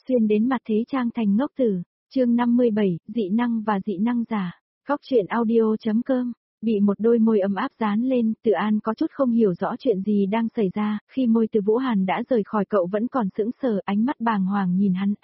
Xuyên đến mặt thế trang thành ngốc tử, chương 57, dị năng và dị năng giả. Góc truyện audio.com, bị một đôi môi ấm áp dán lên, Từ An có chút không hiểu rõ chuyện gì đang xảy ra, khi môi Từ Vũ Hàn đã rời khỏi cậu vẫn còn sững sờ, ánh mắt bàng hoàng nhìn hắn.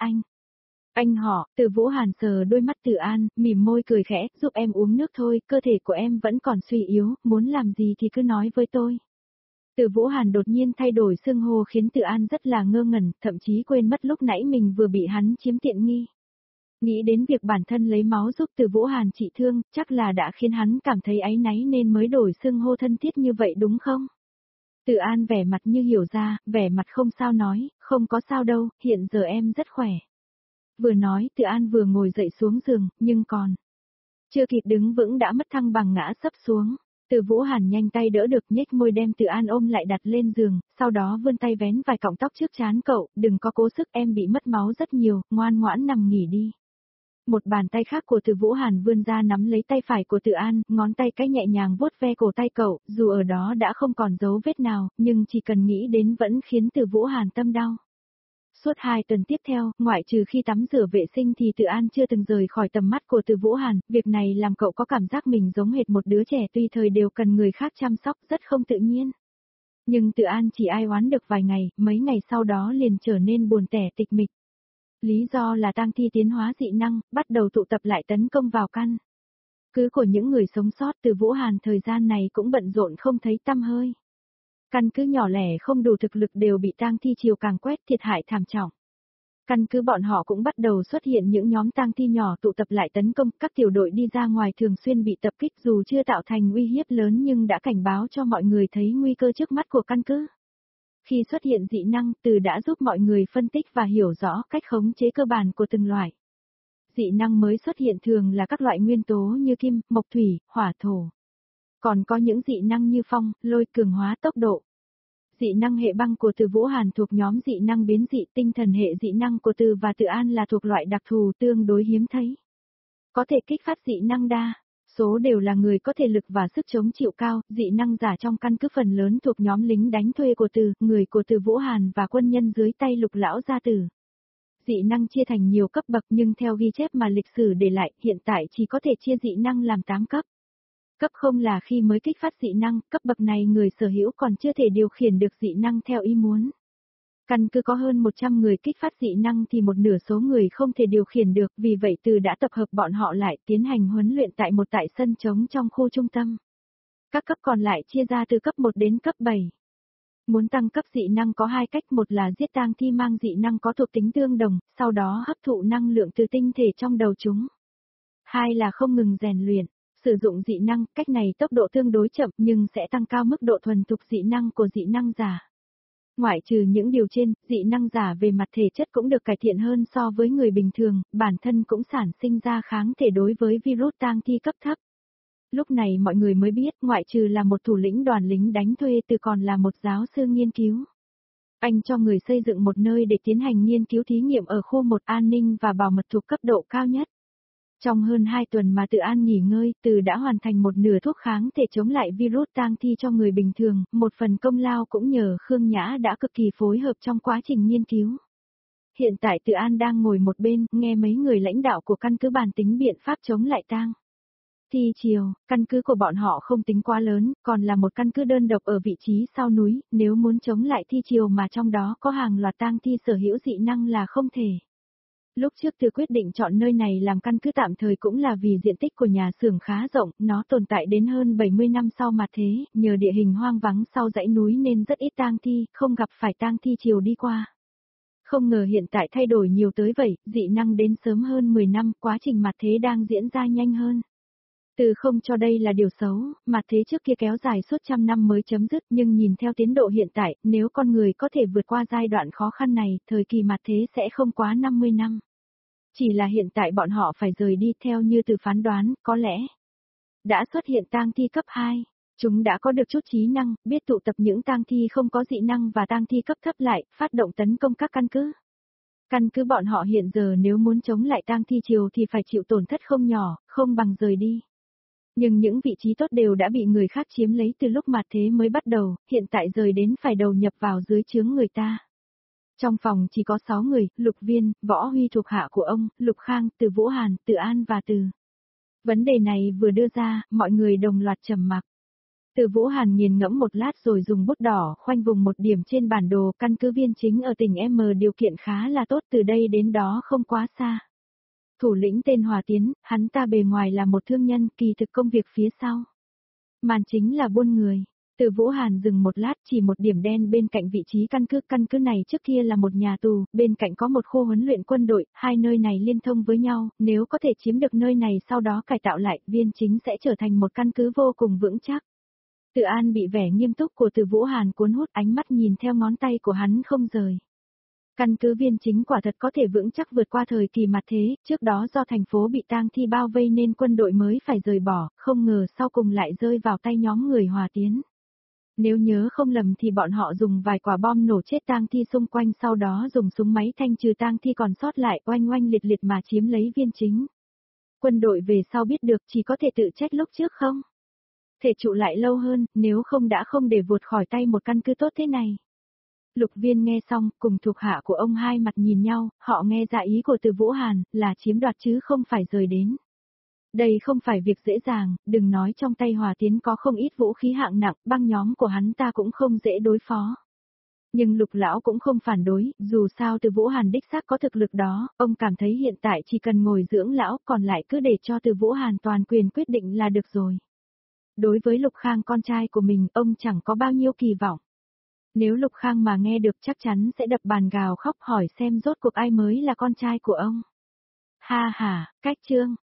Anh họ, Từ Vũ Hàn sờ đôi mắt Từ An, mỉm môi cười khẽ, giúp em uống nước thôi, cơ thể của em vẫn còn suy yếu, muốn làm gì thì cứ nói với tôi. Từ Vũ Hàn đột nhiên thay đổi xưng hô khiến Từ An rất là ngơ ngẩn, thậm chí quên mất lúc nãy mình vừa bị hắn chiếm tiện nghi. Nghĩ đến việc bản thân lấy máu giúp Từ Vũ Hàn trị thương, chắc là đã khiến hắn cảm thấy áy náy nên mới đổi xưng hô thân thiết như vậy đúng không? Từ An vẻ mặt như hiểu ra, vẻ mặt không sao nói, không có sao đâu, hiện giờ em rất khỏe. Vừa nói Từ An vừa ngồi dậy xuống giường, nhưng còn chưa kịp đứng vững đã mất thăng bằng ngã sấp xuống. Từ Vũ Hàn nhanh tay đỡ được, nhếch môi đem Từ An ôm lại đặt lên giường, sau đó vươn tay vén vài cọng tóc trước trán cậu, đừng có cố sức, em bị mất máu rất nhiều, ngoan ngoãn nằm nghỉ đi. Một bàn tay khác của Từ Vũ Hàn vươn ra nắm lấy tay phải của Từ An, ngón tay cái nhẹ nhàng vuốt ve cổ tay cậu, dù ở đó đã không còn dấu vết nào, nhưng chỉ cần nghĩ đến vẫn khiến Từ Vũ Hàn tâm đau. Suốt 2 tuần tiếp theo, ngoại trừ khi tắm rửa vệ sinh thì Từ An chưa từng rời khỏi tầm mắt của Từ Vũ Hàn, việc này làm cậu có cảm giác mình giống hệt một đứa trẻ tùy thời đều cần người khác chăm sóc, rất không tự nhiên. Nhưng Từ An chỉ ai oán được vài ngày, mấy ngày sau đó liền trở nên buồn tẻ tịch mịch. Lý do là tang thi tiến hóa dị năng, bắt đầu tụ tập lại tấn công vào căn cứ của những người sống sót. Từ Vũ Hàn thời gian này cũng bận rộn không thấy tăm hơi. Căn cứ nhỏ lẻ không đủ thực lực đều bị tang thi chiều càng quét, thiệt hại thảm trọng. Căn cứ bọn họ cũng bắt đầu xuất hiện những nhóm tang thi nhỏ tụ tập lại tấn công, các tiểu đội đi ra ngoài thường xuyên bị tập kích dù chưa tạo thành uy hiếp lớn nhưng đã cảnh báo cho mọi người thấy nguy cơ trước mắt của căn cứ. Khi xuất hiện dị năng, Từ đã giúp mọi người phân tích và hiểu rõ cách khống chế cơ bản của từng loại. Dị năng mới xuất hiện thường là các loại nguyên tố như kim, mộc thủy, hỏa thổ. Còn có những dị năng như phong, lôi, cường hóa tốc độ. Dị năng hệ băng của Từ Vũ Hàn thuộc nhóm dị năng biến dị, tinh thần hệ dị năng của Từ và Từ An là thuộc loại đặc thù tương đối hiếm thấy. Có thể kích phát dị năng đa số đều là người có thể lực và sức chống chịu cao, dị năng giả trong căn cứ phần lớn thuộc nhóm lính đánh thuê của Từ, người của Từ Vũ Hàn và quân nhân dưới tay Lục lão gia tử. Dị năng chia thành nhiều cấp bậc nhưng theo ghi chép mà lịch sử để lại, hiện tại chỉ có thể chia dị năng làm 8 cấp. Cấp 0 là khi mới kích phát dị năng, cấp bậc này người sở hữu còn chưa thể điều khiển được dị năng theo ý muốn. Căn cứ có hơn 100 người kích phát dị năng thì một nửa số người không thể điều khiển được, vì vậy Từ đã tập hợp bọn họ lại tiến hành huấn luyện tại sân trống trong khu trung tâm. Các cấp còn lại chia ra từ cấp 1 đến cấp 7. Muốn tăng cấp dị năng có 2 cách, một là giết tang thi mang dị năng có thuộc tính tương đồng, sau đó hấp thụ năng lượng từ tinh thể trong đầu chúng. 2 là không ngừng rèn luyện. Sử dụng dị năng, cách này tốc độ tương đối chậm nhưng sẽ tăng cao mức độ thuần thục dị năng của dị năng giả. Ngoại trừ những điều trên, dị năng giả về mặt thể chất cũng được cải thiện hơn so với người bình thường, bản thân cũng sản sinh ra kháng thể đối với virus tang thi cấp thấp. Lúc này mọi người mới biết, ngoại trừ là một thủ lĩnh đoàn lính đánh thuê, Từ còn là một giáo sư nghiên cứu. Anh cho người xây dựng một nơi để tiến hành nghiên cứu thí nghiệm ở khu 1 an ninh và bảo mật thuộc cấp độ cao nhất. Trong hơn 2 tuần mà Từ An nghỉ ngơi, Từ đã hoàn thành một nửa thuốc kháng thể chống lại virus tang thi cho người bình thường, một phần công lao cũng nhờ Khương Nhã đã cực kỳ phối hợp trong quá trình nghiên cứu. Hiện tại Từ An đang ngồi một bên, nghe mấy người lãnh đạo của căn cứ bàn tính biện pháp chống lại tang thi chiều. Căn cứ của bọn họ không tính quá lớn, còn là một căn cứ đơn độc ở vị trí sau núi, nếu muốn chống lại thi chiều mà trong đó có hàng loạt tang thi sở hữu dị năng là không thể. Lúc trước Từ quyết định chọn nơi này làm căn cứ tạm thời cũng là vì diện tích của nhà xưởng khá rộng, nó tồn tại đến hơn 70 năm sau mà thế, nhờ địa hình hoang vắng sau dãy núi nên rất ít tang thi, không gặp phải tang thi chiều đi qua. Không ngờ hiện tại thay đổi nhiều tới vậy, dị năng đến sớm hơn 10 năm, quá trình mặt thế đang diễn ra nhanh hơn. Từ không cho đây là điều xấu, mặt thế trước kia kéo dài suốt trăm năm mới chấm dứt, nhưng nhìn theo tiến độ hiện tại, nếu con người có thể vượt qua giai đoạn khó khăn này, thời kỳ mặt thế sẽ không quá 50 năm. Chỉ là hiện tại bọn họ phải rời đi, theo như Từ phán đoán, có lẽ đã xuất hiện tang thi cấp 2. Chúng đã có được chút trí năng, biết tụ tập những tang thi không có dị năng và tang thi cấp thấp lại, phát động tấn công các căn cứ. Căn cứ bọn họ hiện giờ nếu muốn chống lại tang thi chiều thì phải chịu tổn thất không nhỏ, không bằng rời đi. Nhưng những vị trí tốt đều đã bị người khác chiếm lấy từ lúc mặt thế mới bắt đầu, hiện tại rời đến phải đầu nhập vào dưới trướng người ta. Trong phòng chỉ có 6 người, Lục Viên, Võ Huy thuộc hạ của ông, Lục Khang, Từ Vũ Hàn, Từ An và Từ. Vấn đề này vừa đưa ra, mọi người đồng loạt trầm mặc. Từ Vũ Hàn nghiền ngẫm một lát rồi dùng bút đỏ khoanh vùng một điểm trên bản đồ, căn cứ Viên Chính ở tỉnh M điều kiện khá là tốt, từ đây đến đó không quá xa. Thủ lĩnh tên Hòa Tiến, hắn ta bề ngoài là một thương nhân, kỳ thực công việc phía sau màn chính là buôn người. Từ Vũ Hàn dừng một lát, chỉ một điểm đen bên cạnh vị trí căn cứ này trước kia là một nhà tù, bên cạnh có một khu huấn luyện quân đội, hai nơi này liên thông với nhau, nếu có thể chiếm được nơi này sau đó cải tạo lại, Viên Chính sẽ trở thành một căn cứ vô cùng vững chắc. Từ An bị vẻ nghiêm túc của Từ Vũ Hàn cuốn hút, ánh mắt nhìn theo ngón tay của hắn không rời. Căn cứ Viên Chính quả thật có thể vững chắc vượt qua thời kỳ mặt thế, trước đó do thành phố bị tang thi bao vây nên quân đội mới phải rời bỏ, không ngờ sau cùng lại rơi vào tay nhóm người Hòa Tiến. Nếu nhớ không lầm thì bọn họ dùng vài quả bom nổ chết tang thi xung quanh, sau đó dùng súng máy thanh trừ tang thi còn sót lại, oanh oanh liệt liệt mà chiếm lấy Viên Chính. Quân đội về sau biết được chỉ có thể tự trách lúc trước không thể trụ lại lâu hơn, nếu không đã không để vụt khỏi tay một căn cứ tốt thế này. Lục Viên nghe xong, cùng thuộc hạ của ông hai mặt nhìn nhau, họ nghe ra ý của Từ Vũ Hàn, là chiếm đoạt chứ không phải rời đến. Đây không phải việc dễ dàng, đừng nói trong tay Hòa Tiến có không ít vũ khí hạng nặng, băng nhóm của hắn ta cũng không dễ đối phó. Nhưng Lục Lão cũng không phản đối, dù sao Từ Vũ Hàn đích xác có thực lực đó, ông cảm thấy hiện tại chỉ cần ngồi dưỡng lão, còn lại cứ để cho Từ Vũ Hàn toàn quyền quyết định là được rồi. Đối với Lục Khang con trai của mình, ông chẳng có bao nhiêu kỳ vọng. Nếu Lục Khang mà nghe được chắc chắn sẽ đập bàn gào khóc hỏi xem rốt cuộc ai mới là con trai của ông. Ha ha, cách chương.